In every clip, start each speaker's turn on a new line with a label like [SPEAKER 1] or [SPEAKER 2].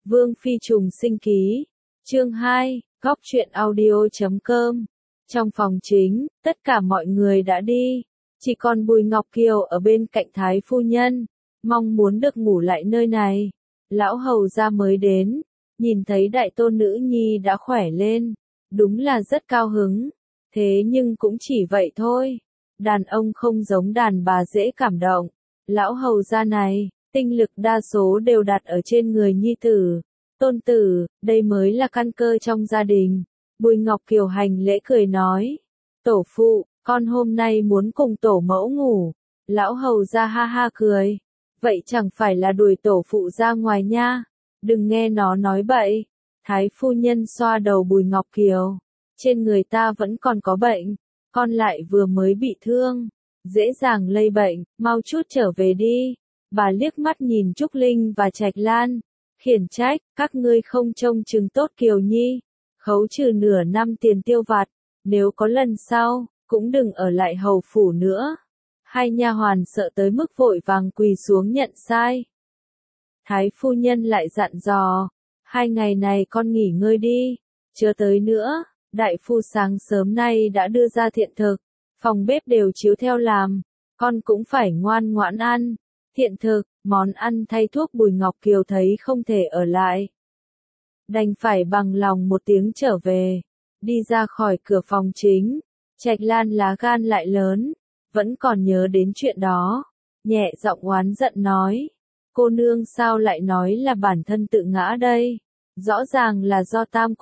[SPEAKER 1] Vương Phi trùng sinh ký. Chương 2, Góc truyện audio.com. Trong phòng chính, tất cả mọi người đã đi. Chỉ còn Bùi Ngọc Kiều ở bên cạnh Thái phu nhân, mong muốn được ngủ lại nơi này. Lão hầu gia mới đến, nhìn thấy đại tôn nữ nhi đã khỏe lên, đúng là rất cao hứng. Thế nhưng cũng chỉ vậy thôi. Đàn ông không giống đàn bà dễ cảm động. Lão hầu gia này, tinh lực đa số đều đặt ở trên người nhi tử, tôn tử, đây mới là căn cơ trong gia đình. Bùi Ngọc Kiều hành lễ cười nói, tổ phụ, con hôm nay muốn cùng tổ mẫu ngủ. Lão hầu gia ha ha cười, vậy chẳng phải là đuổi tổ phụ ra ngoài nha, đừng nghe nó nói bậy. Thái phu nhân xoa đầu Bùi Ngọc Kiều, trên người ta vẫn còn có bệnh, con lại vừa mới bị thương, dễ dàng lây bệnh, mau chút trở về đi. Bà liếc mắt nhìn Trúc Linh và Trạch Lan, khiển trách, các ngươi không trông chừng tốt Kiều Nhi, khấu trừ nửa năm tiền tiêu vặt, nếu có lần sau, cũng đừng ở lại hầu phủ nữa. Hai nha hoàn sợ tới mức vội vàng quỳ xuống nhận sai. Thái phu nhân lại dặn dò, 2 ngày này con nghỉ ngơi đi, chớ tới nữa. Đại phu sáng sớm nay đã đưa ra thiện thực, phòng bếp đều chiếu theo làm, con cũng phải ngoan ngoãn ăn. Thiện thực, món ăn thay thuốc. Bùi Ngọc Kiều thấy không thể ở lại, đành phải bằng lòng một tiếng trở về. Đi ra khỏi cửa phòng chính, Trạch Lan lá gan lại lớn, vẫn còn nhớ đến chuyện đó, nhẹ giọng oán giận nói, cô nương sao lại nói là bản thân tự ngã đây, rõ ràng là do Tam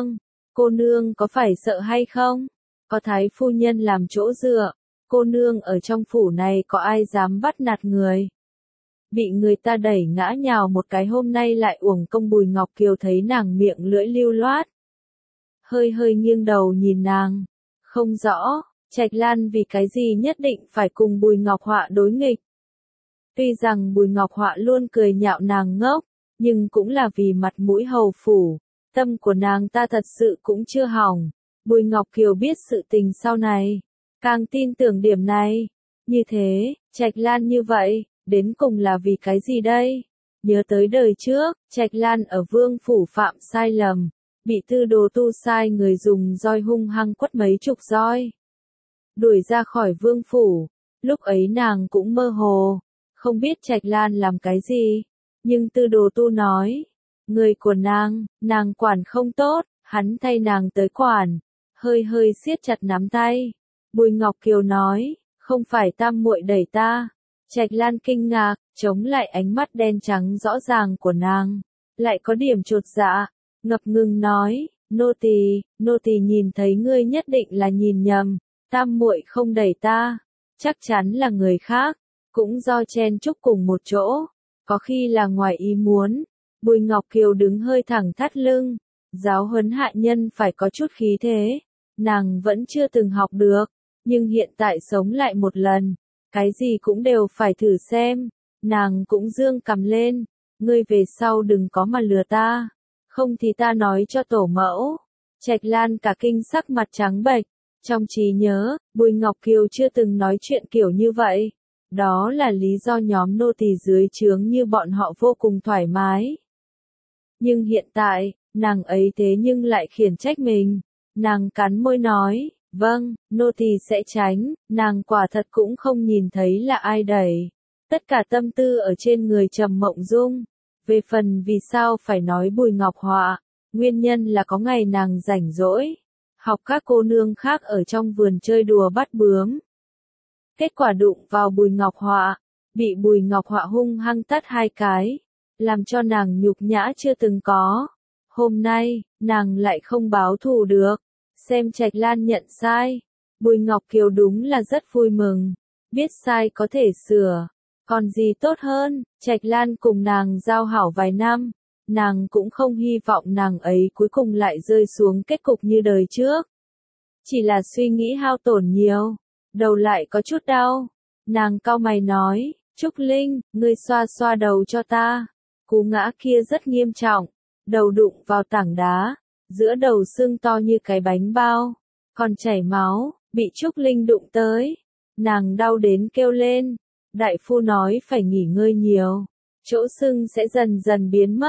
[SPEAKER 1] cô nương có phải sợ hay không, có Thái phu nhân làm chỗ dựa, cô nương ở trong phủ này có ai dám bắt nạt người. Bị người ta đẩy ngã nhào một cái hôm nay lại uổng công. Bùi Ngọc Kiều thấy nàng miệng lưỡi lưu loát, hơi hơi nghiêng đầu nhìn nàng, không rõ, Trạch Lan vì cái gì nhất định phải cùng Bùi Ngọc Họa đối nghịch. Tuy rằng Bùi Ngọc Họa luôn cười nhạo nàng ngốc, nhưng cũng là vì mặt mũi hầu phủ, tâm của nàng ta thật sự cũng chưa hỏng. Bùi Ngọc Kiều biết sự tình sau này, càng tin tưởng điểm này. Như thế, Trạch Lan như vậy, đến cùng là vì cái gì đây? Nhớ tới đời trước, Trạch Lan ở vương phủ phạm sai lầm, bị Tư Đồ Tu sai người dùng roi hung hăng quất mấy chục roi, đuổi ra khỏi vương phủ. Lúc ấy nàng cũng mơ hồ, không biết Trạch Lan làm cái gì, nhưng Tư Đồ Tu nói, người của nàng quản không tốt, hắn thay nàng tới quản, hơi hơi siết chặt nắm tay. Bùi Ngọc Kiều nói, không phải tam muội đẩy ta. Trạch Lan kinh ngạc, chống lại ánh mắt đen trắng rõ ràng của nàng, lại có điểm chột dạ, ngập ngừng nói, nô tỳ nhìn thấy ngươi nhất định là nhìn nhầm, tam muội không đẩy ta, chắc chắn là người khác, cũng do chen chúc cùng một chỗ, có khi là ngoài ý muốn. Bùi Ngọc Kiều đứng hơi thẳng thắt lưng, giáo huấn hạ nhân phải có chút khí thế, nàng vẫn chưa từng học được, nhưng hiện tại sống lại một lần, cái gì cũng đều phải thử xem. Nàng cũng dương cằm lên, ngươi về sau đừng có mà lừa ta, không thì ta nói cho tổ mẫu. Trạch Lan cả kinh sắc mặt trắng bệch, trong trí nhớ, Bùi Ngọc Kiều chưa từng nói chuyện kiểu như vậy. Đó là lý do nhóm nô tỳ dưới trướng như bọn họ vô cùng thoải mái. Nhưng hiện tại, nàng ấy thế nhưng lại khiển trách mình. Nàng cắn môi nói, vâng, nô tỳ sẽ tránh. Nàng quả thật cũng không nhìn thấy là ai đẩy. Tất cả tâm tư ở trên người Trầm Mộng Dung. Về phần vì sao phải nói Bùi Ngọc Họa, nguyên nhân là có ngày nàng rảnh rỗi, học các cô nương khác ở trong vườn chơi đùa bắt bướm. Kết quả đụng vào Bùi Ngọc Họa, bị Bùi Ngọc Họa hung hăng tát 2 cái, làm cho nàng nhục nhã chưa từng có. Hôm nay, nàng lại không báo thù được, xem Trạch Lan nhận sai. Bùi Ngọc Kiều đúng là rất vui mừng, biết sai có thể sửa, còn gì tốt hơn. Trạch Lan cùng nàng giao hảo vài năm, nàng cũng không hy vọng nàng ấy cuối cùng lại rơi xuống kết cục như đời trước. Chỉ là suy nghĩ hao tổn nhiều, đầu lại có chút đau. Nàng cau mày nói, Trúc Linh, ngươi xoa xoa đầu cho ta. Cú ngã kia rất nghiêm trọng, đầu đụng vào tảng đá, giữa đầu sưng to như cái bánh bao, còn chảy máu, bị Trúc Linh đụng tới. Nàng đau đến kêu lên, đại phu nói phải nghỉ ngơi nhiều, chỗ sưng sẽ dần dần biến mất.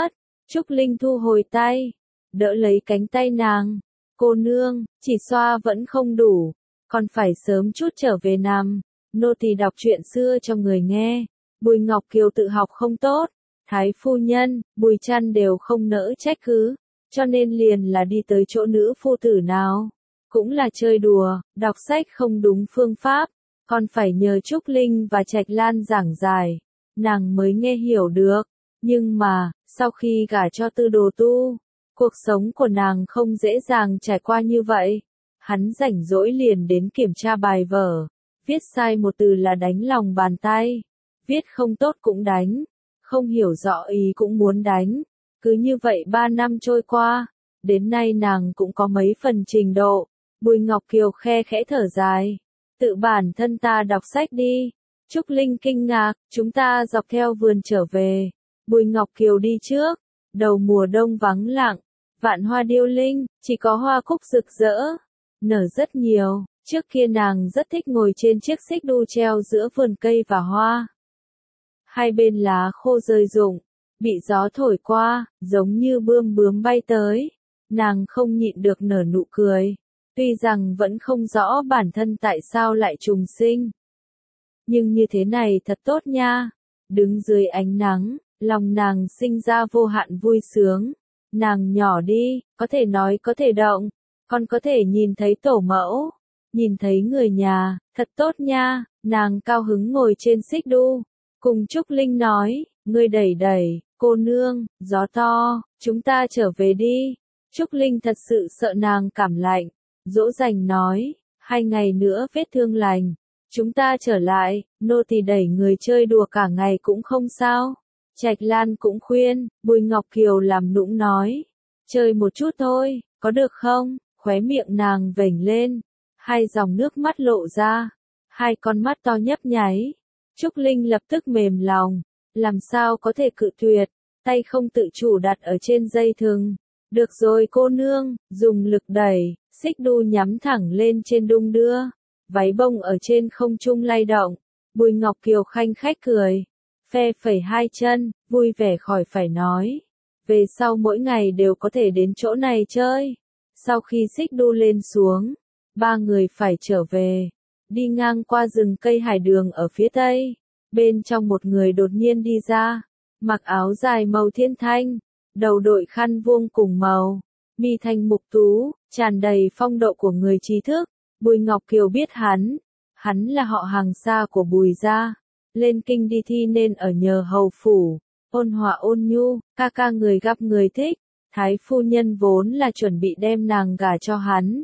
[SPEAKER 1] Trúc Linh thu hồi tay, đỡ lấy cánh tay nàng. Cô nương, chỉ xoa vẫn không đủ, còn phải sớm chút trở về nằm. Nô tỳ đọc chuyện xưa cho người nghe. Bùi Ngọc Kiều tự học không tốt, Thái phu nhân, Bùi Trăn đều không nỡ trách cứ, cho nên liền là đi tới chỗ nữ phu tử nào. Cũng là chơi đùa, đọc sách không đúng phương pháp, còn phải nhờ Trúc Linh và Trạch Lan giảng giải, nàng mới nghe hiểu được. Nhưng mà, sau khi gả cho Tư Đồ Tu, cuộc sống của nàng không dễ dàng trải qua như vậy. Hắn rảnh rỗi liền đến kiểm tra bài vở, viết sai một từ là đánh lòng bàn tay, viết không tốt cũng đánh, không hiểu rõ ý cũng muốn đánh. Cứ như vậy 3 năm trôi qua, đến nay nàng cũng có mấy phần trình độ. Bùi Ngọc Kiều khe khẽ thở dài, tự bản thân ta đọc sách đi. Trúc Linh kinh ngạc, chúng ta dọc theo vườn trở về. Bùi Ngọc Kiều đi trước, đầu mùa đông vắng lặng, vạn hoa điêu linh, chỉ có hoa cúc rực rỡ, nở rất nhiều. Trước kia nàng rất thích ngồi trên chiếc xích đu treo giữa vườn cây và hoa. Hai bên lá khô rơi rụng, bị gió thổi qua, giống như bươm bướm bay tới. Nàng không nhịn được nở nụ cười, tuy rằng vẫn không rõ bản thân tại sao lại trùng sinh. Nhưng như thế này thật tốt nha, đứng dưới ánh nắng, lòng nàng sinh ra vô hạn vui sướng. Nàng nhỏ đi, có thể nói có thể động, còn có thể nhìn thấy tổ mẫu, nhìn thấy người nhà, thật tốt nha. Nàng cao hứng ngồi trên xích đu, cùng Trúc Linh nói, ngươi đẩy đẩy, cô nương, gió to, chúng ta trở về đi. Trúc Linh thật sự sợ nàng cảm lạnh, dỗ dành nói, 2 ngày nữa vết thương lành, chúng ta trở lại. Nô tỳ đẩy người chơi đùa cả ngày cũng không sao. Trạch Lan cũng khuyên. Bùi Ngọc Kiều làm nũng nói, chơi một chút thôi, có được không? Khóe miệng nàng vểnh lên, 2 dòng nước mắt lộ ra, 2 con mắt to nhấp nháy. Trúc Linh lập tức mềm lòng, làm sao có thể cự tuyệt, tay không tự chủ đặt ở trên dây thừng. Được rồi cô nương, dùng lực đẩy, xích đu nhắm thẳng lên trên đung đưa, váy bông ở trên không trung lay động. Bùi Ngọc Kiều khanh khách cười, phe phẩy 2 chân, vui vẻ khỏi phải nói. Về sau mỗi ngày đều có thể đến chỗ này chơi. Sau khi xích đu lên xuống, 3 người phải trở về, đi ngang qua rừng cây hải đường ở phía tây. Bên trong một người đột nhiên đi ra, mặc áo dài màu thiên thanh, đầu đội khăn vuông cùng màu, mi thanh mục tú, tràn đầy phong độ của người trí thức. Bùi Ngọc Kiều biết hắn là họ hàng xa của Bùi gia, lên kinh đi thi nên ở nhờ hầu phủ, ôn hòa ôn nhu, ca ca người gặp người thích. Thái phu nhân vốn là chuẩn bị đem nàng gả cho hắn.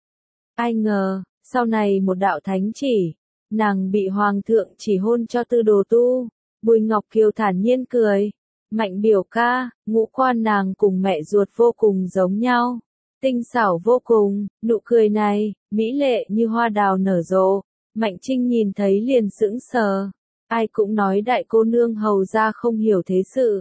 [SPEAKER 1] Ai ngờ, sau này một đạo thánh chỉ, nàng bị hoàng thượng chỉ hôn cho Tư Đồ Tu. Bùi Ngọc Kiều thản nhiên cười, Mạnh biểu ca, ngũ quan nàng cùng mẹ ruột vô cùng giống nhau, tinh xảo vô cùng. Nụ cười này, mỹ lệ như hoa đào nở rộ. Mạnh Trinh nhìn thấy liền sững sờ, ai cũng nói đại cô nương hầu ra không hiểu thế sự.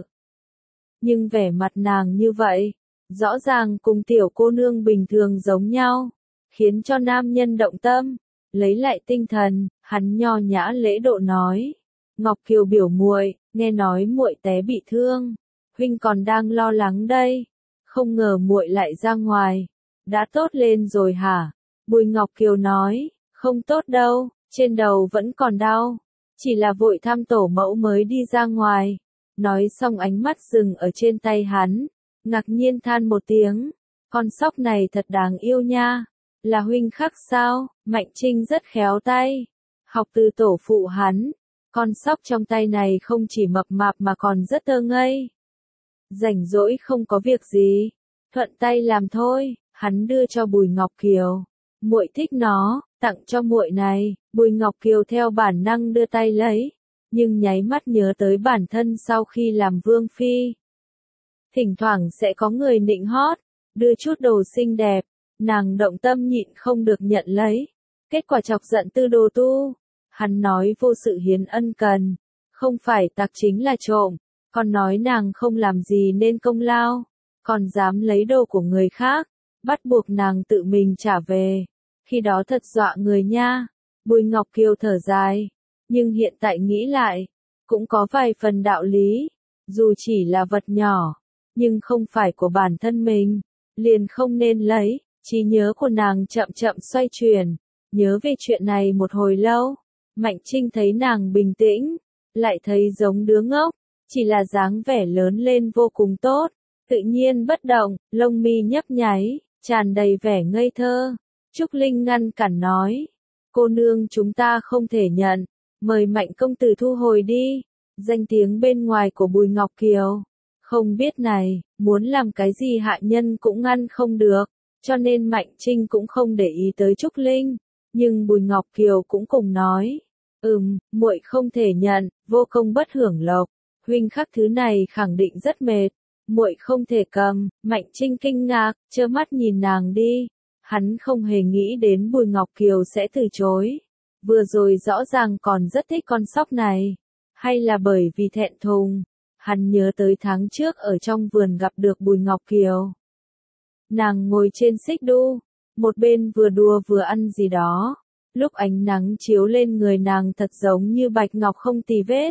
[SPEAKER 1] Nhưng vẻ mặt nàng như vậy, rõ ràng cùng tiểu cô nương bình thường giống nhau, khiến cho nam nhân động tâm. Lấy lại tinh thần, hắn nho nhã lễ độ nói, Ngọc Kiều biểu muội, nghe nói muội té bị thương, huynh còn đang lo lắng đây, không ngờ muội lại ra ngoài, đã tốt lên rồi hả? Bùi Ngọc Kiều nói, không tốt đâu, trên đầu vẫn còn đau, chỉ là vội thăm tổ mẫu mới đi ra ngoài. Nói xong ánh mắt dừng ở trên tay hắn, ngạc nhiên than một tiếng, con sóc này thật đáng yêu nha, là huynh khắc sao? Mạnh Trinh rất khéo tay, học từ tổ phụ hắn, con sóc trong tay này không chỉ mập mạp mà còn rất thơ ngây. Rảnh rỗi không có việc gì, thuận tay làm thôi. Hắn đưa cho Bùi Ngọc Kiều, muội thích nó, tặng cho muội này. Bùi Ngọc Kiều theo bản năng đưa tay lấy, nhưng nháy mắt nhớ tới bản thân sau khi làm vương phi. Thỉnh thoảng sẽ có người nịnh hót, đưa chút đồ xinh đẹp, nàng động tâm nhịn không được nhận lấy. Kết quả chọc giận Tư Đồ Tu. Hắn nói vô sự hiến ân cần, không phải tặc chính là trộm, còn nói nàng không làm gì nên công lao, còn dám lấy đồ của người khác, bắt buộc nàng tự mình trả về. Khi đó thật dọa người nha. Bùi Ngọc Kiều thở dài, nhưng hiện tại nghĩ lại, cũng có vài phần đạo lý, dù chỉ là vật nhỏ, nhưng không phải của bản thân mình, liền không nên lấy. Trí nhớ của nàng chậm chậm xoay chuyển, nhớ về chuyện này một hồi lâu. Mạnh Trinh thấy nàng bình tĩnh, lại thấy giống đứa ngốc, chỉ là dáng vẻ lớn lên vô cùng tốt, tự nhiên bất động, lông mi nhấp nháy, tràn đầy vẻ ngây thơ. Trúc Linh ngăn cản nói, cô nương chúng ta không thể nhận, mời Mạnh công tử thu hồi đi. Danh tiếng bên ngoài của Bùi Ngọc Kiều, không biết này, muốn làm cái gì hạ nhân cũng ngăn không được, cho nên Mạnh Trinh cũng không để ý tới Trúc Linh, nhưng Bùi Ngọc Kiều cũng cùng nói, muội không thể nhận, vô công bất hưởng lộc, huynh khắc thứ này khẳng định rất mệt, muội không thể cầm. Mạnh Trinh kinh ngạc, trơ mắt nhìn nàng đi, hắn không hề nghĩ đến Bùi Ngọc Kiều sẽ từ chối, vừa rồi rõ ràng còn rất thích con sóc này, hay là bởi vì thẹn thùng, hắn nhớ tới tháng trước ở trong vườn gặp được Bùi Ngọc Kiều. Nàng ngồi trên xích đu, một bên vừa đùa vừa ăn gì đó, lúc ánh nắng chiếu lên người nàng thật giống như bạch ngọc không tì vết.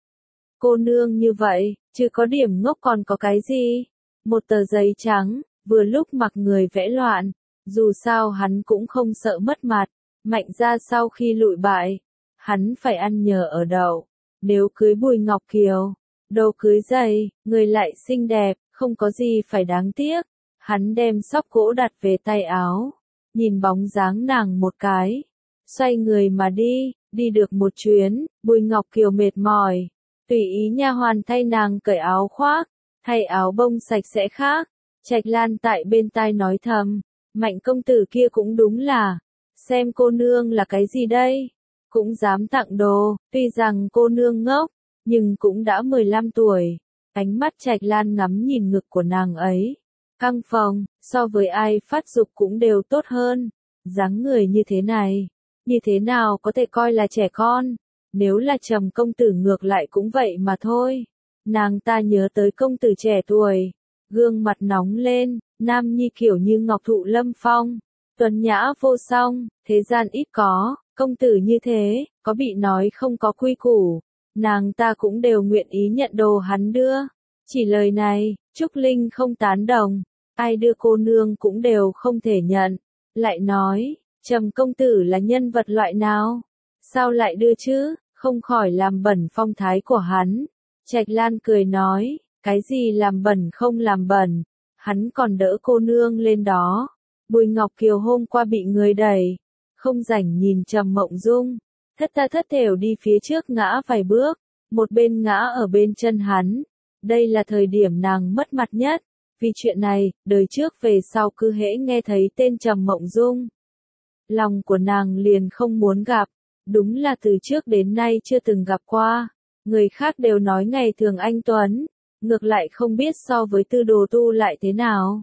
[SPEAKER 1] Cô nương như vậy, chứ có điểm ngốc còn có cái gì? Một tờ giấy trắng, vừa lúc mặc người vẽ loạn, dù sao hắn cũng không sợ mất mặt, Mạnh ra sau khi lụi bại, hắn phải ăn nhờ ở đậu, nếu cưới Bùi Ngọc Kiều, đồ cưới dày, người lại xinh đẹp, không có gì phải đáng tiếc. Hắn đem xóc gỗ đặt về tay áo, nhìn bóng dáng nàng một cái, xoay người mà đi, đi được một chuyến, Bùi Ngọc Kiều mệt mỏi, tùy ý nha hoàn thay nàng cởi áo khoác, thay áo bông sạch sẽ khác. Trạch Lan tại bên tai nói thầm, Mạnh công tử kia cũng đúng là, xem cô nương là cái gì đây, cũng dám tặng đồ, tuy rằng cô nương ngốc, nhưng cũng đã 15 tuổi. Ánh mắt Trạch Lan ngắm nhìn ngực của nàng ấy, căng phồng, so với ai phát dục cũng đều tốt hơn. Dáng người như thế này, như thế nào có thể coi là trẻ con, nếu là Trầm công tử ngược lại cũng vậy mà thôi. Nàng ta nhớ tới công tử trẻ tuổi, gương mặt nóng lên, nam nhi kiểu như ngọc thụ lâm phong, tuấn nhã vô song, thế gian ít có, công tử như thế, có bị nói không có quy củ, nàng ta cũng đều nguyện ý nhận đồ hắn đưa. Chỉ lời này, Trúc Linh không tán đồng, ai đưa cô nương cũng đều không thể nhận, lại nói, Trầm công tử là nhân vật loại nào, sao lại đưa chứ, không khỏi làm bẩn phong thái của hắn. Trạch Lan cười nói, cái gì làm bẩn không làm bẩn, hắn còn đỡ cô nương lên đó. Bùi Ngọc Kiều hôm qua bị người đẩy, không rảnh nhìn Trầm Mộng Dung, thất tha thất thểu đi phía trước ngã vài bước, một bên ngã ở bên chân hắn. Đây là thời điểm nàng mất mặt nhất, vì chuyện này, đời trước về sau cứ hễ nghe thấy tên Trầm Mộng Dung, lòng của nàng liền không muốn gặp, đúng là từ trước đến nay chưa từng gặp qua. Người khác đều nói ngày thường anh tuấn, ngược lại không biết so với Tư Đồ Tu lại thế nào.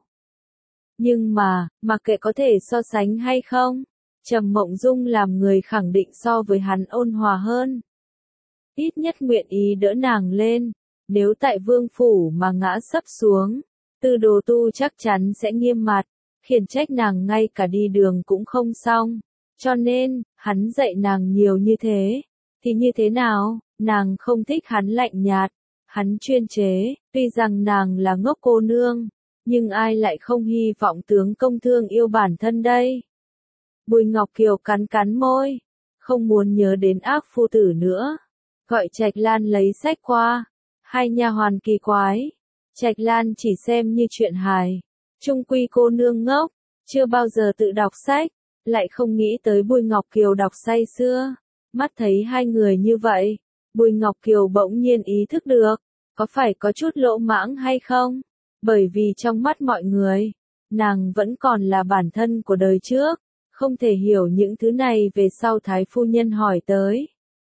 [SPEAKER 1] Nhưng mà, mặc kệ có thể so sánh hay không, Trầm Mộng Dung làm người khẳng định so với hắn ôn hòa hơn. Ít nhất nguyện ý đỡ nàng lên, nếu tại vương phủ mà ngã sấp xuống, Tư Đồ Tu chắc chắn sẽ nghiêm mặt, khiển trách nàng ngay cả đi đường cũng không xong. Cho nên, hắn dạy nàng nhiều như thế, thì như thế nào, nàng không thích hắn lạnh nhạt, hắn chuyên chế, tuy rằng nàng là ngốc cô nương, nhưng ai lại không hy vọng tướng công thương yêu bản thân đây. Bùi Ngọc Kiều cắn cắn môi, không muốn nhớ đến ác phu tử nữa, gọi Trạch Lan lấy sách qua, hai nha hoàn kỳ quái, Trạch Lan chỉ xem như chuyện hài, chung quy cô nương ngốc, chưa bao giờ tự đọc sách, lại không nghĩ tới Bùi Ngọc Kiều đọc say sưa, mắt thấy hai người như vậy, Bùi Ngọc Kiều bỗng nhiên ý thức được, có phải có chút lỗ mãng hay không, bởi vì trong mắt mọi người, nàng vẫn còn là bản thân của đời trước, không thể hiểu những thứ này về sau Thái phu nhân hỏi tới.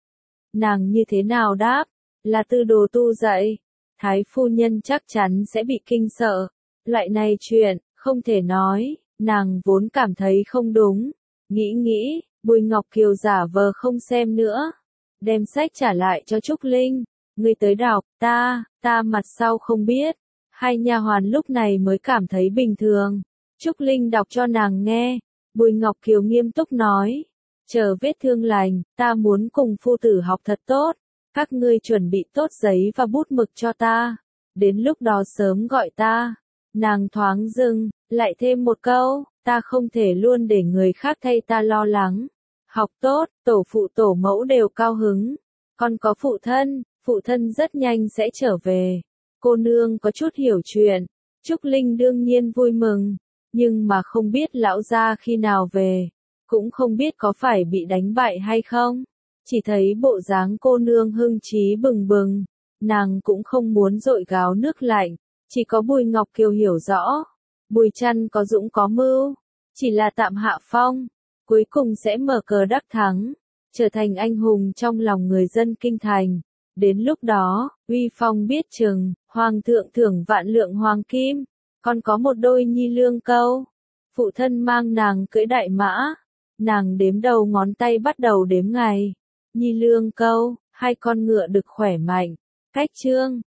[SPEAKER 1] Nàng như thế nào đáp, là Tư Đồ Tu dạy, Thái phu nhân chắc chắn sẽ bị kinh sợ, loại này chuyện, không thể nói, nàng vốn cảm thấy không đúng, nghĩ, Bùi Ngọc Kiều giả vờ không xem nữa, đem sách trả lại cho Trúc Linh, người tới đọc, ta mặt sau không biết, hai nha hoàn lúc này mới cảm thấy bình thường, Trúc Linh đọc cho nàng nghe, Bùi Ngọc Kiều nghiêm túc nói, chờ vết thương lành, ta muốn cùng phu tử học thật tốt, các ngươi chuẩn bị tốt giấy và bút mực cho ta, đến lúc đó sớm gọi ta. Nàng thoáng dừng, lại thêm một câu, ta không thể luôn để người khác thay ta lo lắng. Học tốt, tổ phụ tổ mẫu đều cao hứng. Con có phụ thân rất nhanh sẽ trở về. Cô nương có chút hiểu chuyện, Trúc Linh đương nhiên vui mừng, nhưng mà không biết lão gia khi nào về, cũng không biết có phải bị đánh bại hay không. Chỉ thấy bộ dáng cô nương hưng trí bừng bừng, nàng cũng không muốn dội gáo nước lạnh, chỉ có Bùi Ngọc Kiều hiểu rõ, Bùi Trăn có dũng có mưu, chỉ là tạm hạ phong, cuối cùng sẽ mở cờ đắc thắng, trở thành anh hùng trong lòng người dân kinh thành. Đến lúc đó, uy phong biết chừng, hoàng thượng thưởng vạn lượng hoàng kim, còn có một đôi nhi lương câu. Phụ thân mang nàng cưỡi đại mã, nàng đếm đầu ngón tay bắt đầu đếm ngày. Nhi lương câu, hai con ngựa đực khỏe mạnh, cách chương.